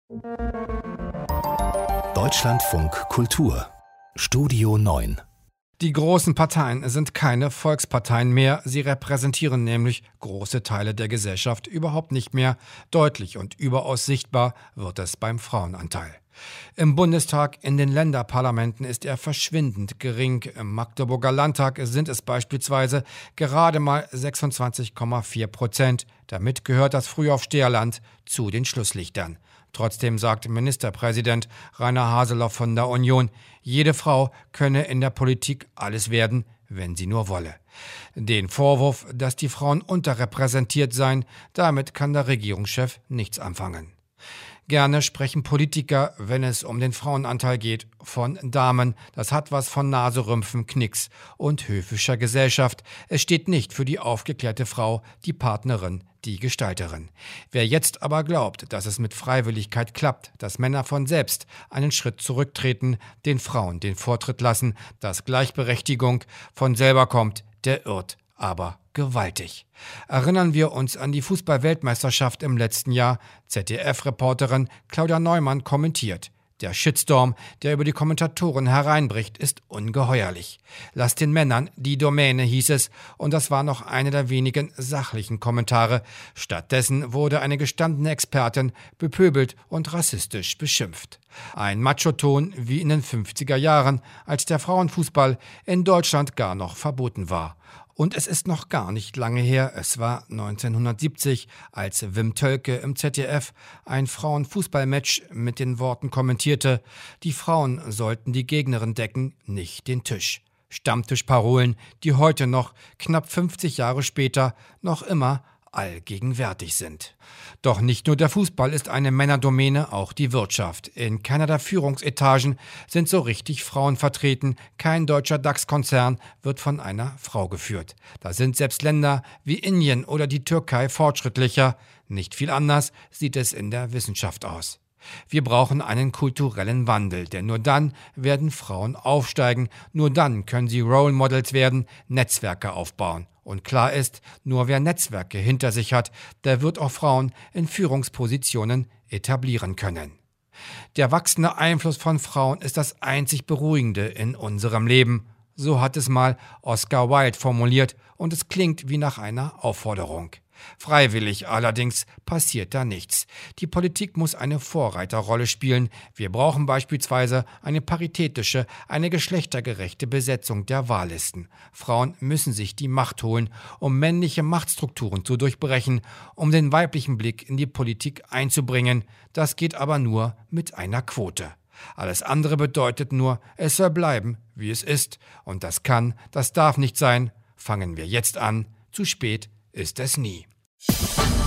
Deutschlandfunk Kultur Studio 9. Die großen Parteien sind keine Volksparteien mehr, sie repräsentieren nämlich große Teile der Gesellschaft überhaupt nicht mehr. Deutlich und überaus sichtbar wird es beim Frauenanteil. Im Bundestag, in den Länderparlamenten ist er verschwindend gering. Im Magdeburger Landtag sind es beispielsweise gerade mal 26,4%. Damit gehört das Frühaufsteherland zu den Schlusslichtern. Trotzdem sagt Ministerpräsident Rainer Haseloff von der Union, jede Frau könne in der Politik alles werden, wenn sie nur wolle. Den Vorwurf, dass die Frauen unterrepräsentiert seien, damit kann der Regierungschef nichts anfangen. Gerne sprechen Politiker, wenn es um den Frauenanteil geht, von Damen. Das hat was von Naserümpfen, Knicks und höfischer Gesellschaft. Es steht nicht für die aufgeklärte Frau, die Partnerin, die Gestalterin. Wer jetzt aber glaubt, dass es mit Freiwilligkeit klappt, dass Männer von selbst einen Schritt zurücktreten, den Frauen den Vortritt lassen, dass Gleichberechtigung von selber kommt, der irrt aber gewaltig. Erinnern wir uns an die Fußball-Weltmeisterschaft im letzten Jahr. ZDF-Reporterin Claudia Neumann kommentiert. Der Shitstorm, der über die Kommentatoren hereinbricht, ist ungeheuerlich. Lasst den Männern die Domäne, hieß es, und das war noch einer der wenigen sachlichen Kommentare. Stattdessen wurde eine gestandene Expertin bepöbelt und rassistisch beschimpft. Ein Machoton wie in den 50er Jahren, als der Frauenfußball in Deutschland gar noch verboten war. Und es ist noch gar nicht lange her, es war 1970, als Wim Tölke im ZDF ein Frauenfußballmatch mit den Worten kommentierte, die Frauen sollten die Gegnerin decken, nicht den Tisch. Stammtischparolen, die heute noch, knapp 50 Jahre später, noch immer allgegenwärtig sind. Doch nicht nur der Fußball ist eine Männerdomäne, auch die Wirtschaft. In keiner der Führungsetagen sind so richtig Frauen vertreten. Kein deutscher DAX-Konzern wird von einer Frau geführt. Da sind selbst Länder wie Indien oder die Türkei fortschrittlicher. Nicht viel anders sieht es in der Wissenschaft aus. Wir brauchen einen kulturellen Wandel, denn nur dann werden Frauen aufsteigen, nur dann können sie Role Models werden, Netzwerke aufbauen. Und klar ist, nur wer Netzwerke hinter sich hat, der wird auch Frauen in Führungspositionen etablieren können. Der wachsende Einfluss von Frauen ist das einzig Beruhigende in unserem Leben. So hat es mal Oscar Wilde formuliert und es klingt wie nach einer Aufforderung. Freiwillig allerdings passiert da nichts. Die Politik muss eine Vorreiterrolle spielen. Wir brauchen beispielsweise eine paritätische, eine geschlechtergerechte Besetzung der Wahllisten. Frauen müssen sich die Macht holen, um männliche Machtstrukturen zu durchbrechen, um den weiblichen Blick in die Politik einzubringen. Das geht aber nur mit einer Quote. Alles andere bedeutet nur, es soll bleiben, wie es ist. Und das kann, das darf nicht sein. Fangen wir jetzt an. Zu spät ist es nie.